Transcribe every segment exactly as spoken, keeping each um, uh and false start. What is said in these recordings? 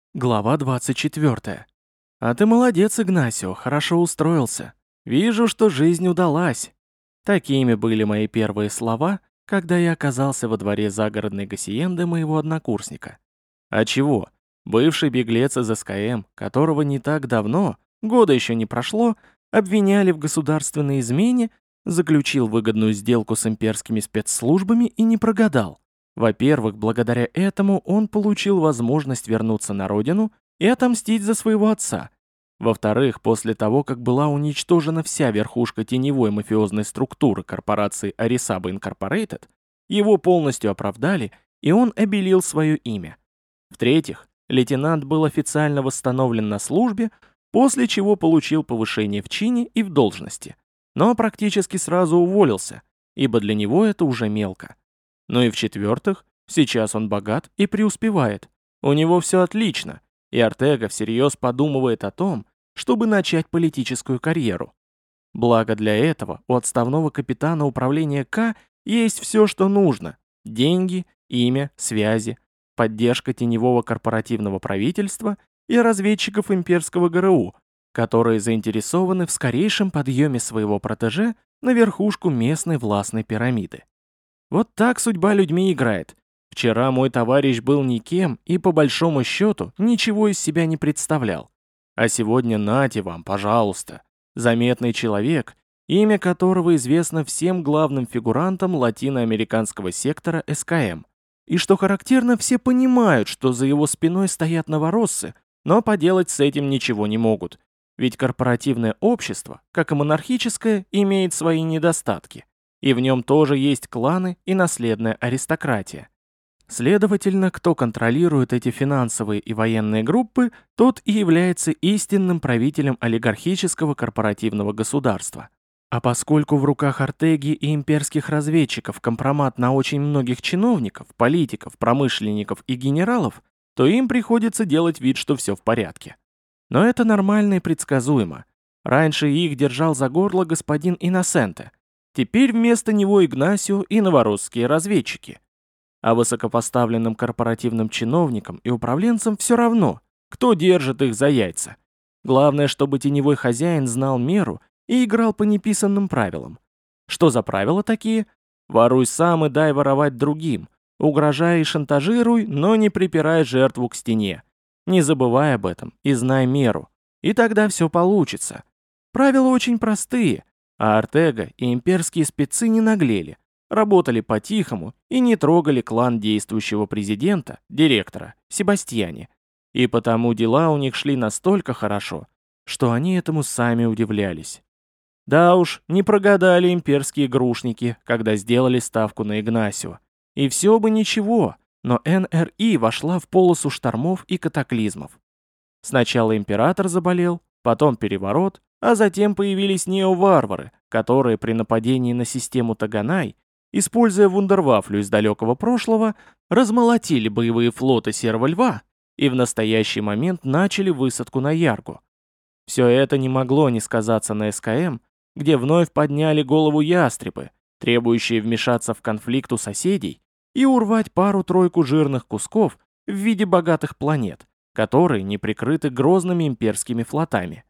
Глава двадцать четвёртая. А ты молодец, Игнасио, хорошо устроился. Вижу, что жизнь удалась. Такими были мои первые слова, когда я оказался во дворе загородной гасиенды моего однокурсника. А чего? Бывший беглец из СКМ, которого не так давно, года еще не прошло, обвиняли в государственной измене, заключил выгодную сделку с имперскими спецслужбами и не прогадал. Во-первых, благодаря этому он получил возможность вернуться на родину и отомстить за своего отца. Во-вторых, после того, как была уничтожена вся верхушка теневой мафиозной структуры корпорации Arisaba Incorporated, его полностью оправдали, и он обелил свое имя. В-третьих, лейтенант был официально восстановлен на службе, после чего получил повышение в чине и в должности, но практически сразу уволился, ибо для него это уже мелко. Ну и в-четвертых, сейчас он богат и преуспевает. У него все отлично, и Ортега всерьез подумывает о том, чтобы начать политическую карьеру. Благо для этого у отставного капитана управления К есть все, что нужно. Деньги, имя, связи, поддержка теневого корпоративного правительства и разведчиков имперского ГРУ, которые заинтересованы в скорейшем подъеме своего протеже на верхушку местной властной пирамиды. Вот так судьба людьми играет. Вчера мой товарищ был никем и, по большому счету, ничего из себя не представлял. А сегодня нате вам, пожалуйста, заметный человек, имя которого известно всем главным фигурантам латиноамериканского сектора СКМ. И что характерно, все понимают, что за его спиной стоят новороссы, но поделать с этим ничего не могут. Ведь корпоративное общество, как и монархическое, имеет свои недостатки. И в нем тоже есть кланы и наследная аристократия. Следовательно, кто контролирует эти финансовые и военные группы, тот и является истинным правителем олигархического корпоративного государства. А поскольку в руках Ортеги и имперских разведчиков компромат на очень многих чиновников, политиков, промышленников и генералов, то им приходится делать вид, что все в порядке. Но это нормально и предсказуемо. Раньше их держал за горло господин Инносенте. Теперь вместо него Игнасио и новоросские разведчики. А высокопоставленным корпоративным чиновникам и управленцам все равно, кто держит их за яйца. Главное, чтобы теневой хозяин знал меру и играл по неписанным правилам. Что за правила такие? Воруй сам и дай воровать другим. Угрожай и шантажируй, но не припирай жертву к стене. Не забывай об этом и знай меру. И тогда все получится. Правила очень простые. А Ортега и имперские спецы не наглели, работали по-тихому и не трогали клан действующего президента, директора, Себастьяне. И потому дела у них шли настолько хорошо, что они этому сами удивлялись. Да уж, не прогадали имперские грушники, когда сделали ставку на Игнасио. И все бы ничего, но эн эр и вошла в полосу штормов и катаклизмов. Сначала император заболел, потом переворот, а затем появились неоварвары, которые при нападении на систему Таганай, используя вундервафлю из далекого прошлого, размолотили боевые флоты Серого Льва и в настоящий момент начали высадку на Яргу. Все это не могло не сказаться на СКМ, где вновь подняли голову ястребы, требующие вмешаться в конфликт у соседей и урвать пару-тройку жирных кусков в виде богатых планет, которые не прикрыты грозными имперскими флотами.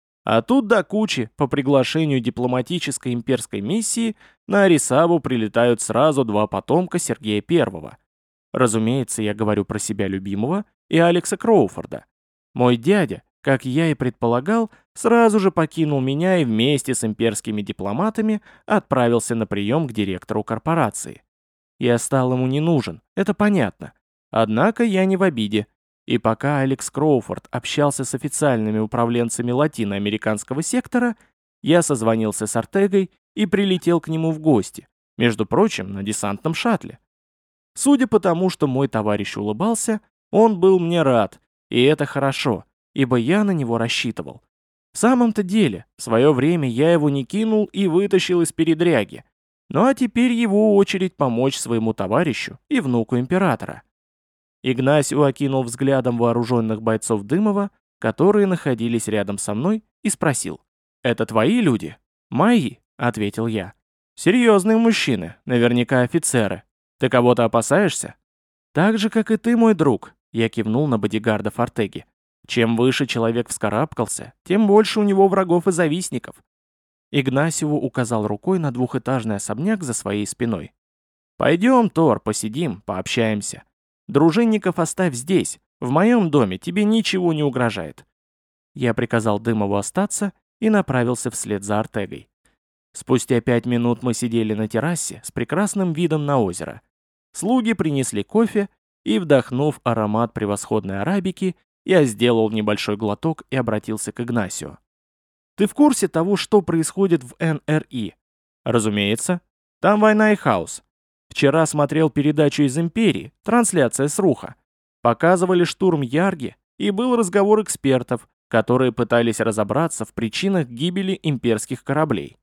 А тут до кучи, по приглашению дипломатической имперской миссии, на Арисабу прилетают сразу два потомка Сергея Первого. Разумеется, я говорю про себя любимого и Алекса Кроуфорда. Мой дядя, как я и предполагал, сразу же покинул меня и вместе с имперскими дипломатами отправился на прием к директору корпорации. Я стал ему не нужен, это понятно. Однако я не в обиде. И пока Алекс Кроуфорд общался с официальными управленцами латиноамериканского сектора, я созвонился с Ортегой и прилетел к нему в гости, между прочим, на десантном шаттле. Судя по тому, что мой товарищ улыбался, он был мне рад, и это хорошо, ибо я на него рассчитывал. В самом-то деле, в свое время я его не кинул и вытащил из передряги. Ну а теперь его очередь помочь своему товарищу и внуку императора. Игнасио окинул взглядом вооруженных бойцов Дымова, которые находились рядом со мной, и спросил: «Это твои люди?» «Мои», — ответил я. «Серьезные мужчины, наверняка офицеры. Ты кого-то опасаешься?» «Так же, как и ты, мой друг. Я кивнул на бодигардов Артеги. Чем выше человек вскарабкался, тем больше у него врагов и завистников. Игнасио указал рукой на двухэтажный особняк за своей спиной. «Пойдем, Тор, посидим, пообщаемся. Дружинников оставь здесь, в моем доме тебе ничего не угрожает». Я приказал Дымову остаться и направился вслед за Артегой. Спустя пять минут мы сидели на террасе с прекрасным видом на озеро. Слуги принесли кофе, и, вдохнув аромат превосходной арабики, я сделал небольшой глоток и обратился к Игнасио. «Ты в курсе того, что происходит в эн эр и?» «Разумеется. Там война и хаос. Вчера смотрел передачу из Империи, трансляция с Руха. Показывали штурм Ярги, и был разговор экспертов, которые пытались разобраться в причинах гибели имперских кораблей.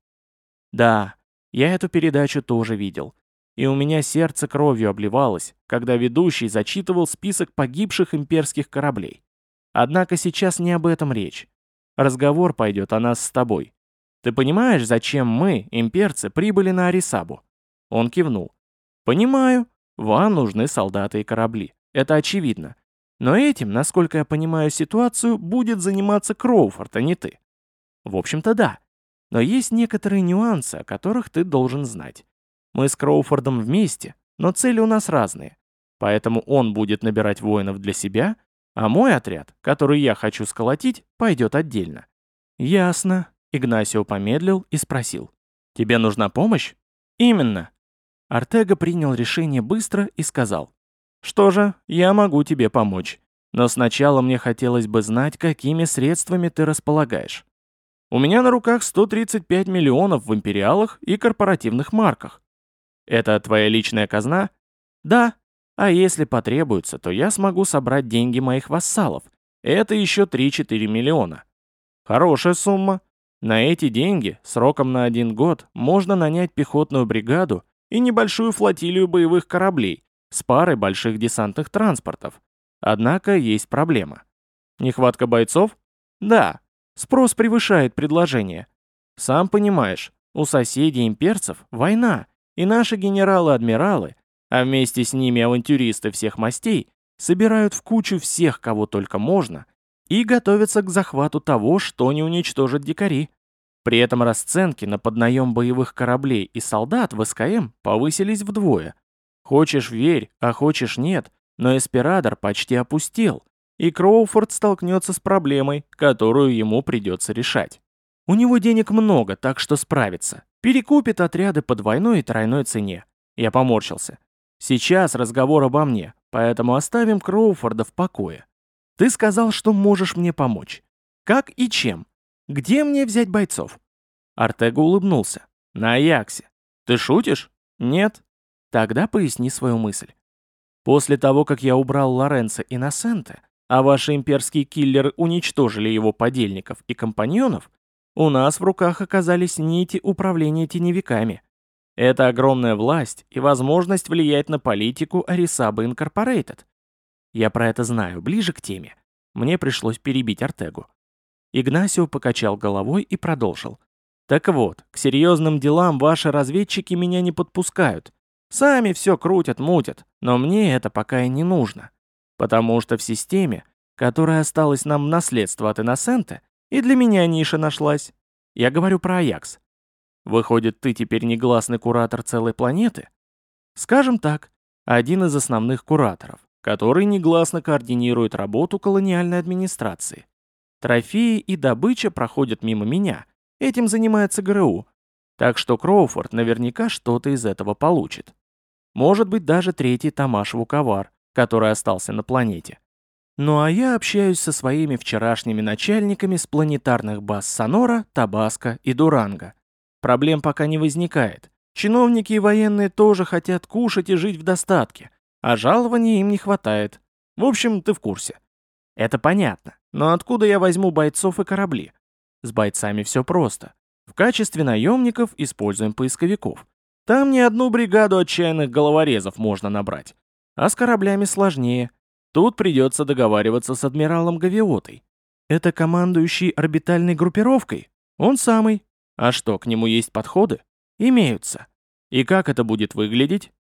Да, я эту передачу тоже видел. И у меня сердце кровью обливалось, когда ведущий зачитывал список погибших имперских кораблей. Однако сейчас не об этом речь. Разговор пойдет о нас с тобой. Ты понимаешь, зачем мы, имперцы, прибыли на Арисабу?» Он кивнул. «Понимаю. Вам нужны солдаты и корабли. Это очевидно. Но этим, насколько я понимаю ситуацию, будет заниматься Кроуфорд, а не ты». «В общем-то, да. Но есть некоторые нюансы, о которых ты должен знать. Мы с Кроуфордом вместе, но цели у нас разные. Поэтому он будет набирать воинов для себя, а мой отряд, который я хочу сколотить, пойдет отдельно». «Ясно», — Игнасио помедлил и спросил. «Тебе нужна помощь?» «Именно». Артега принял решение быстро и сказал. «Что же, я могу тебе помочь. Но сначала мне хотелось бы знать, какими средствами ты располагаешь. У меня на руках сто тридцать пять миллионов в империалах и корпоративных марках. Это твоя личная казна? Да. А если потребуется, то я смогу собрать деньги моих вассалов. Это еще три-четыре миллиона. Хорошая сумма. На эти деньги, сроком на один год, можно нанять пехотную бригаду и небольшую флотилию боевых кораблей с парой больших десантных транспортов. Однако есть проблема. Нехватка бойцов? Да. Спрос превышает предложение. Сам понимаешь, у соседей имперцев война, и наши генералы-адмиралы, а вместе с ними авантюристы всех мастей, собирают в кучу всех, кого только можно, и готовятся к захвату того, что не уничтожат дикари. При этом расценки на поднаем боевых кораблей и солдат в эс ка эм повысились вдвое. Хочешь верь, а хочешь нет, но Эспирадор почти опустел, и Кроуфорд столкнется с проблемой, которую ему придется решать. У него денег много, так что справится. Перекупит отряды по двойной и тройной цене. Я поморщился. Сейчас разговор обо мне, поэтому оставим Кроуфорда в покое. Ты сказал, что можешь мне помочь. Как и чем? Где мне взять бойцов? Артега улыбнулся. На Аяксе. Ты шутишь? Нет. Тогда поясни свою мысль. После того, как я убрал Лоренцо Инносенте, а ваши имперские киллеры уничтожили его подельников и компаньонов, у нас в руках оказались нити управления теневиками. Это огромная власть и возможность влиять на политику Арисаба Инкорпорейтед. Я про это знаю, ближе к теме. Мне пришлось перебить Артегу. Игнасио покачал головой и продолжил. Так вот, к серьезным делам ваши разведчики меня не подпускают. Сами все крутят-мутят, но мне это пока и не нужно. Потому что в системе, которая осталась нам в наследство от Инносента, и для меня ниша нашлась. Я говорю про Аякс. Выходит, ты теперь негласный куратор целой планеты? Скажем так, один из основных кураторов, который негласно координирует работу колониальной администрации. Трофеи и добыча проходят мимо меня. Этим занимается гэ эр у. Так что Кроуфорд наверняка что-то из этого получит. Может быть, даже третий Тамаш Вуковар, который остался на планете. Ну а я общаюсь со своими вчерашними начальниками с планетарных баз Сонора, Табаско и Дуранго. Проблем пока не возникает. Чиновники и военные тоже хотят кушать и жить в достатке, а жалований им не хватает. В общем, ты в курсе. Это понятно, но откуда я возьму бойцов и корабли? С бойцами все просто. В качестве наемников используем поисковиков. Там не одну бригаду отчаянных головорезов можно набрать. А с кораблями сложнее. Тут придется договариваться с адмиралом Гавиотой. Это командующий орбитальной группировкой? Он самый. А что, к нему есть подходы? Имеются. И как это будет выглядеть?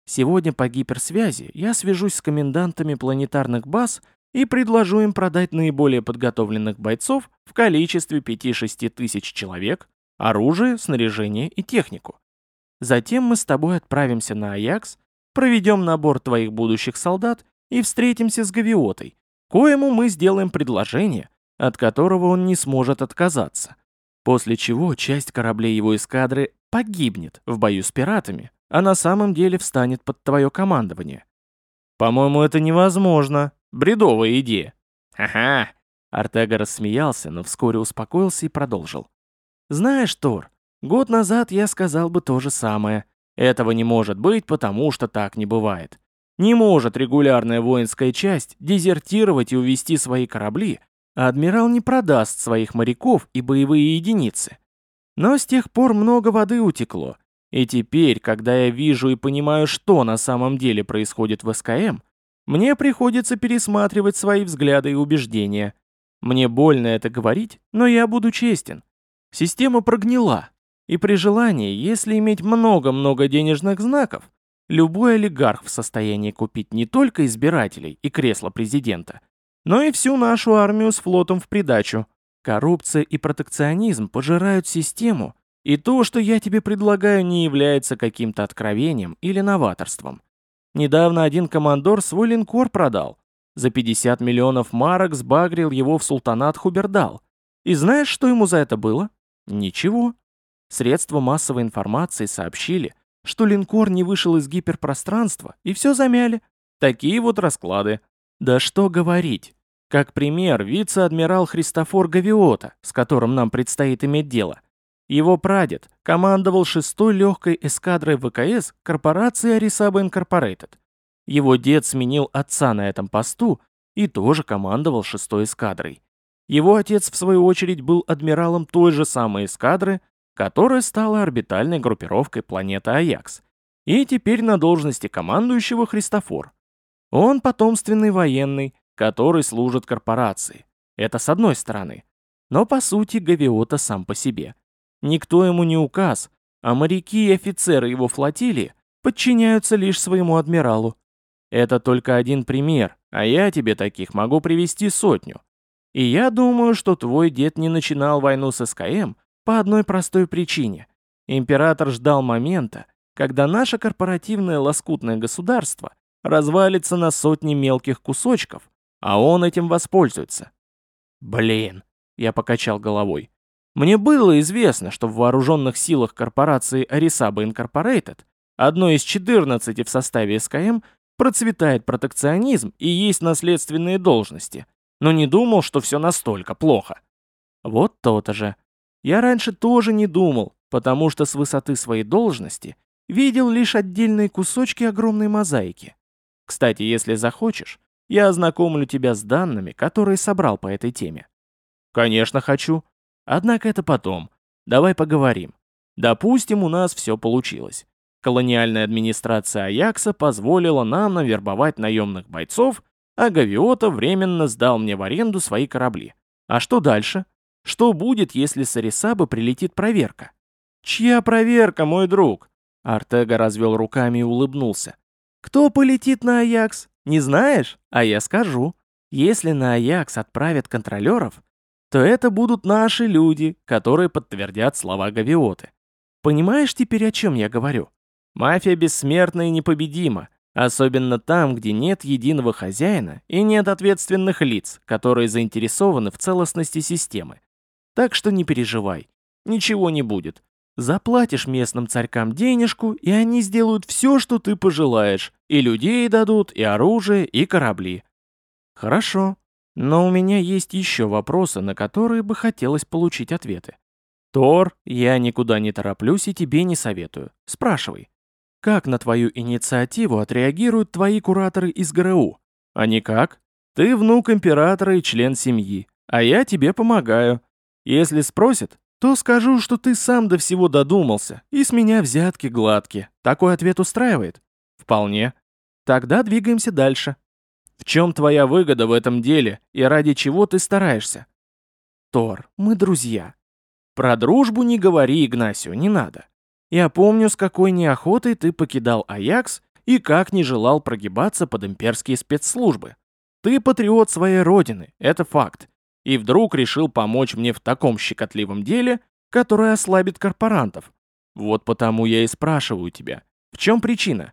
Сегодня по гиперсвязи я свяжусь с комендантами планетарных баз и предложу им продать наиболее подготовленных бойцов в количестве пяти-шести тысяч человек, оружие, снаряжение и технику. Затем мы с тобой отправимся на Аякс, проведем набор твоих будущих солдат и встретимся с Гавиотой, коему мы сделаем предложение, от которого он не сможет отказаться. После чего часть кораблей его эскадры погибнет в бою с пиратами, а на самом деле встанет под твое командование. По-моему, это невозможно. Бредовая идея. Ха-ха. Артега рассмеялся, но вскоре успокоился и продолжил. Знаешь, Тор, год назад я сказал бы то же самое. Этого не может быть, потому что так не бывает. Не может регулярная воинская часть дезертировать и увести свои корабли, а адмирал не продаст своих моряков и боевые единицы. Но с тех пор много воды утекло, и теперь, когда я вижу и понимаю, что на самом деле происходит в СКМ, мне приходится пересматривать свои взгляды и убеждения. Мне больно это говорить, но я буду честен. Система прогнила, и при желании, если иметь много-много денежных знаков, любой олигарх в состоянии купить не только избирателей и кресло президента, но и всю нашу армию с флотом в придачу. Коррупция и протекционизм пожирают систему, и то, что я тебе предлагаю, не является каким-то откровением или новаторством. Недавно один командор свой линкор продал. За пятьдесят миллионов марок сбагрил его в султанат Хубердал. И знаешь, что ему за это было? Ничего. Средства массовой информации сообщили, что линкор не вышел из гиперпространства, и все замяли. Такие вот расклады. Да что говорить. Как пример, вице-адмирал Христофор Гавиота, с которым нам предстоит иметь дело. Его прадед командовал шестой легкой эскадрой ВКС корпорации Арисаба Инкорпорейтед. Его дед сменил отца на этом посту и тоже командовал шестой эскадрой. Его отец, в свою очередь, был адмиралом той же самой эскадры, которая стала орбитальной группировкой планеты Аякс. И теперь на должности командующего Христофор. Он потомственный военный, который служит корпорации. Это с одной стороны. Но по сути Гавиота сам по себе. Никто ему не указ, а моряки и офицеры его флотилии подчиняются лишь своему адмиралу. Это только один пример, а я тебе таких могу привести сотню. И я думаю, что твой дед не начинал войну с СКМ по одной простой причине. Император ждал момента, когда наше корпоративное лоскутное государство развалится на сотни мелких кусочков, а он этим воспользуется. Блин, я покачал головой. Мне было известно, что в вооруженных силах корпорации Арисаба Инкорпорейтед, одной из четырнадцати в составе СКМ, процветает протекционизм и есть наследственные должности, но не думал, что все настолько плохо. Вот то-то же. Я раньше тоже не думал, потому что с высоты своей должности видел лишь отдельные кусочки огромной мозаики. Кстати, если захочешь, я ознакомлю тебя с данными, которые собрал по этой теме. Конечно, хочу. Однако это потом. Давай поговорим. Допустим, у нас все получилось. Колониальная администрация Аякса позволила нам навербовать наемных бойцов, а Гавиота временно сдал мне в аренду свои корабли. А что дальше? Что будет, если с Арисабы прилетит проверка? Чья проверка, мой друг? Артега развел руками и улыбнулся. Кто полетит на Аякс? Не знаешь? А я скажу. Если на Аякс отправят контролеров, то это будут наши люди, которые подтвердят слова Гавиоты. Понимаешь теперь, о чем я говорю? Мафия бессмертна и непобедима, особенно там, где нет единого хозяина и нет ответственных лиц, которые заинтересованы в целостности системы. Так что не переживай, ничего не будет. Заплатишь местным царькам денежку, и они сделают все, что ты пожелаешь, и людей дадут, и оружие, и корабли. Хорошо. Но у меня есть еще вопросы, на которые бы хотелось получить ответы. Тор, я никуда не тороплюсь и тебе не советую. Спрашивай. Как на твою инициативу отреагируют твои кураторы из ГРУ? А никак. Ты внук императора и член семьи, а я тебе помогаю. Если спросят, то скажу, что ты сам до всего додумался, и с меня взятки гладкие. Такой ответ устраивает? Вполне. Тогда двигаемся дальше. В чем твоя выгода в этом деле и ради чего ты стараешься? Тор, мы друзья. Про дружбу не говори, Игнасио, не надо. Я помню, с какой неохотой ты покидал Аякс и как не желал прогибаться под имперские спецслужбы. Ты патриот своей родины, это факт. И вдруг решил помочь мне в таком щекотливом деле, которое ослабит корпорантов. Вот потому я и спрашиваю тебя, в чем причина?»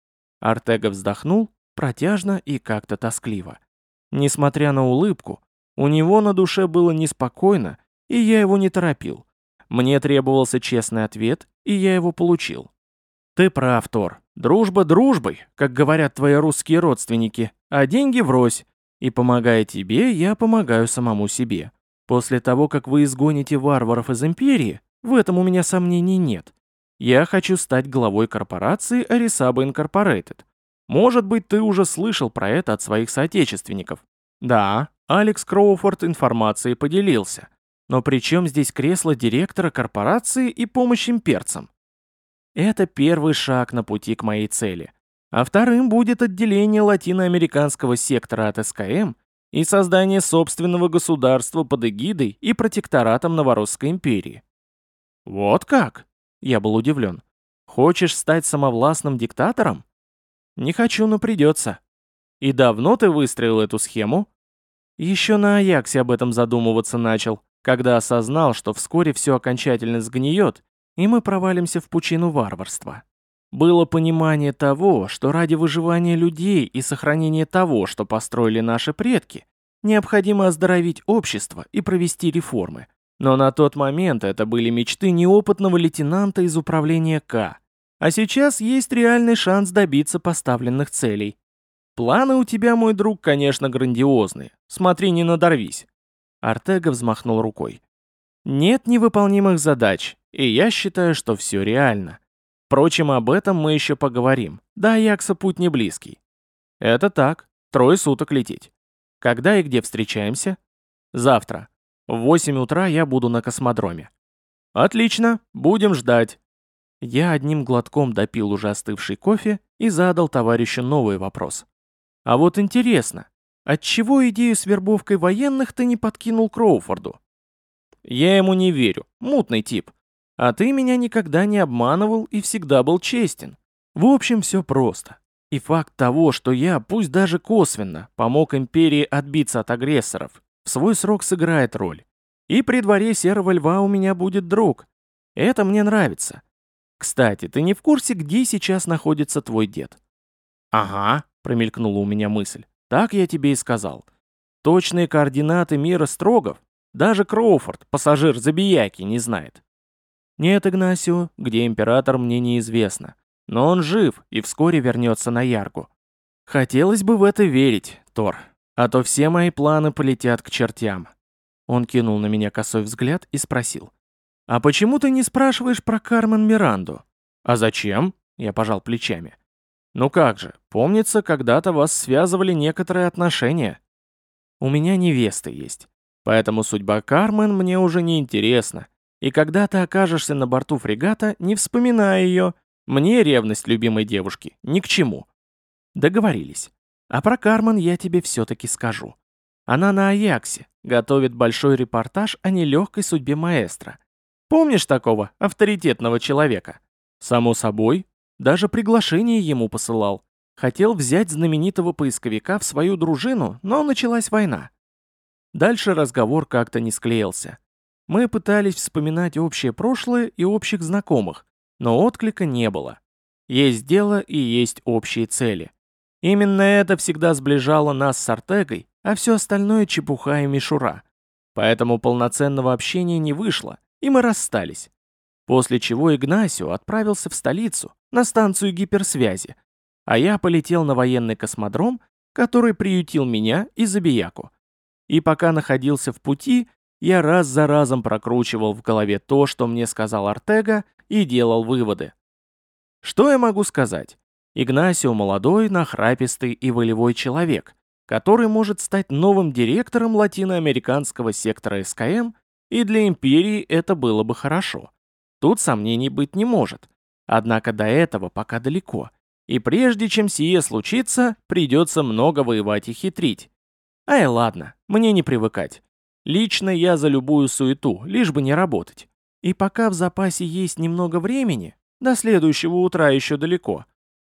Артега вздохнул, протяжно и как-то тоскливо. Несмотря на улыбку, у него на душе было неспокойно, и я его не торопил. Мне требовался честный ответ, и я его получил. «Ты прав, Тор. Дружба дружбой, как говорят твои русские родственники, а деньги врозь. И помогая тебе, я помогаю самому себе. После того, как вы изгоните варваров из Империи, в этом у меня сомнений нет. Я хочу стать главой корпорации Арисаба Инкорпорейтед. Может быть, ты уже слышал про это от своих соотечественников. Да, Алекс Кроуфорд информацией поделился. Но при чем здесь кресло директора корпорации и помощь имперцам? Это первый шаг на пути к моей цели. А вторым будет отделение латиноамериканского сектора от СКМ и создание собственного государства под эгидой и протекторатом Новоросской империи. Вот как? Я был удивлен. Хочешь стать самовластным диктатором? Не хочу, но придется. И давно ты выстроил эту схему? Еще на Аяксе об этом задумываться начал, когда осознал, что вскоре все окончательно сгниет, и мы провалимся в пучину варварства. Было понимание того, что ради выживания людей и сохранения того, что построили наши предки, необходимо оздоровить общество и провести реформы. Но на тот момент это были мечты неопытного лейтенанта из управления К. А сейчас есть реальный шанс добиться поставленных целей. Планы у тебя, мой друг, конечно, грандиозные. Смотри, не надорвись. Артега взмахнул рукой. Нет невыполнимых задач, и я считаю, что все реально. Впрочем, об этом мы еще поговорим. Да, Аякса путь не близкий. Это так, трое суток лететь. Когда и где встречаемся? Завтра. В восемь утра я буду на космодроме. Отлично, будем ждать. Я одним глотком допил уже остывший кофе и задал товарищу новый вопрос. А вот интересно, отчего идею с вербовкой военных ты не подкинул Кроуфорду? Я ему не верю, мутный тип. А ты меня никогда не обманывал и всегда был честен. В общем, все просто. И факт того, что я, пусть даже косвенно, помог империи отбиться от агрессоров, в свой срок сыграет роль. И при дворе Серого Льва у меня будет друг. Это мне нравится. Кстати, ты не в курсе, где сейчас находится твой дед? Ага, промелькнула у меня мысль. Так я тебе и сказал. Точные координаты мира Строгов даже Кроуфорд, пассажир Забияки, не знает. Нет, Игнасио, где император, мне неизвестно. Но он жив и вскоре вернется на Яргу. Хотелось бы в это верить, Тор. А то все мои планы полетят к чертям. Он кинул на меня косой взгляд и спросил. А почему ты не спрашиваешь про Кармен Миранду? А зачем? Я пожал плечами. Ну как же, помнится, когда-то вас связывали некоторые отношения. У меня невеста есть. Поэтому судьба Кармен мне уже не интересна. И когда ты окажешься на борту фрегата, не вспоминай ее. Мне ревность любимой девушки ни к чему. Договорились. А про Кармен я тебе все-таки скажу. Она на Аяксе, готовит большой репортаж о нелегкой судьбе маэстро. Помнишь такого авторитетного человека? Само собой, даже приглашение ему посылал. Хотел взять знаменитого поисковика в свою дружину, но началась война. Дальше разговор как-то не склеился. Мы пытались вспоминать общее прошлое и общих знакомых, но отклика не было. Есть дело и есть общие цели. Именно это всегда сближало нас с Артегой, а все остальное чепуха и мишура. Поэтому полноценного общения не вышло, и мы расстались. После чего Игнасио отправился в столицу, на станцию гиперсвязи, а я полетел на военный космодром, который приютил меня и Забияку. И пока находился в пути, я раз за разом прокручивал в голове то, что мне сказал Артега, и делал выводы. Что я могу сказать? Игнасио молодой, нахрапистый и волевой человек, который может стать новым директором латиноамериканского сектора СКМ, и для империи это было бы хорошо. Тут сомнений быть не может. Однако до этого пока далеко. И прежде чем сие случится, придется много воевать и хитрить. Ай, ладно, мне не привыкать. Лично я за любую суету, лишь бы не работать. И пока в запасе есть немного времени, до следующего утра еще далеко,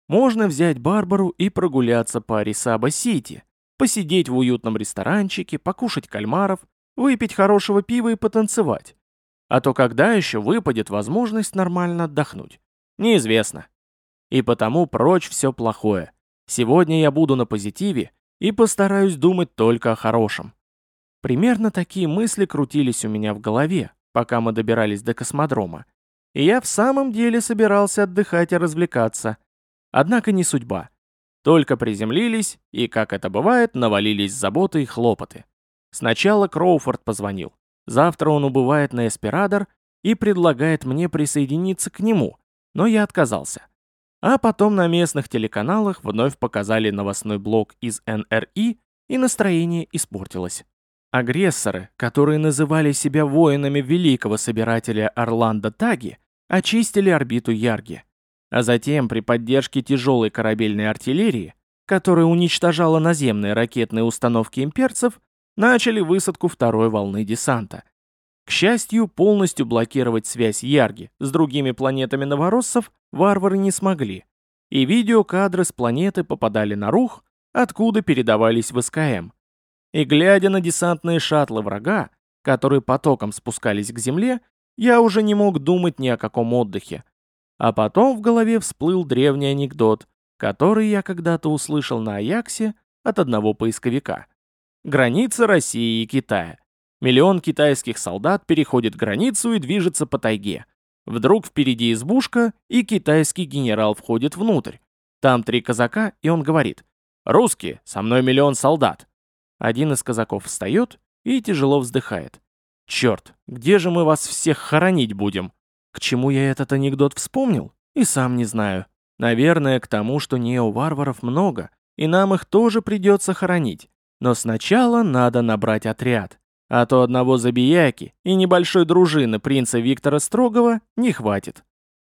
Можно взять Барбару и прогуляться по Арисаба-Сити, посидеть в уютном ресторанчике, покушать кальмаров, выпить хорошего пива и потанцевать. А то когда еще выпадет возможность нормально отдохнуть? Неизвестно. И потому прочь все плохое. Сегодня я буду на позитиве и постараюсь думать только о хорошем. Примерно такие мысли крутились у меня в голове, пока мы добирались до космодрома. И я в самом деле собирался отдыхать и развлекаться. Однако не судьба. Только приземлились, и, как это бывает, навалились заботы и хлопоты. Сначала Кроуфорд позвонил. Завтра он убывает на Эспирадор и предлагает мне присоединиться к нему, но я отказался. А потом на местных телеканалах вновь показали новостной блок из эн эр и, и настроение испортилось. Агрессоры, которые называли себя воинами великого собирателя Орландо Таги, очистили орбиту Ярги. А затем при поддержке тяжелой корабельной артиллерии, которая уничтожала наземные ракетные установки имперцев, начали высадку второй волны десанта. К счастью, полностью блокировать связь Ярги с другими планетами новороссов варвары не смогли, и видеокадры с планеты попадали на Рух, откуда передавались в эс ка эм. И глядя на десантные шаттлы врага, которые потоком спускались к Земле, я уже не мог думать ни о каком отдыхе. А потом в голове всплыл древний анекдот, который я когда-то услышал на Аяксе от одного поисковика. Граница России и Китая. Миллион китайских солдат переходит границу и движется по тайге. Вдруг впереди избушка, и китайский генерал входит внутрь. Там три казака, и он говорит: «Русские, со мной миллион солдат». Один из казаков встает и тяжело вздыхает. «Черт, где же мы вас всех хоронить будем?» К чему я этот анекдот вспомнил? И сам не знаю. Наверное, к тому, что нео-варваров много, и нам их тоже придется хоронить. Но сначала надо набрать отряд. А то одного забияки и небольшой дружины принца Виктора Строгова не хватит.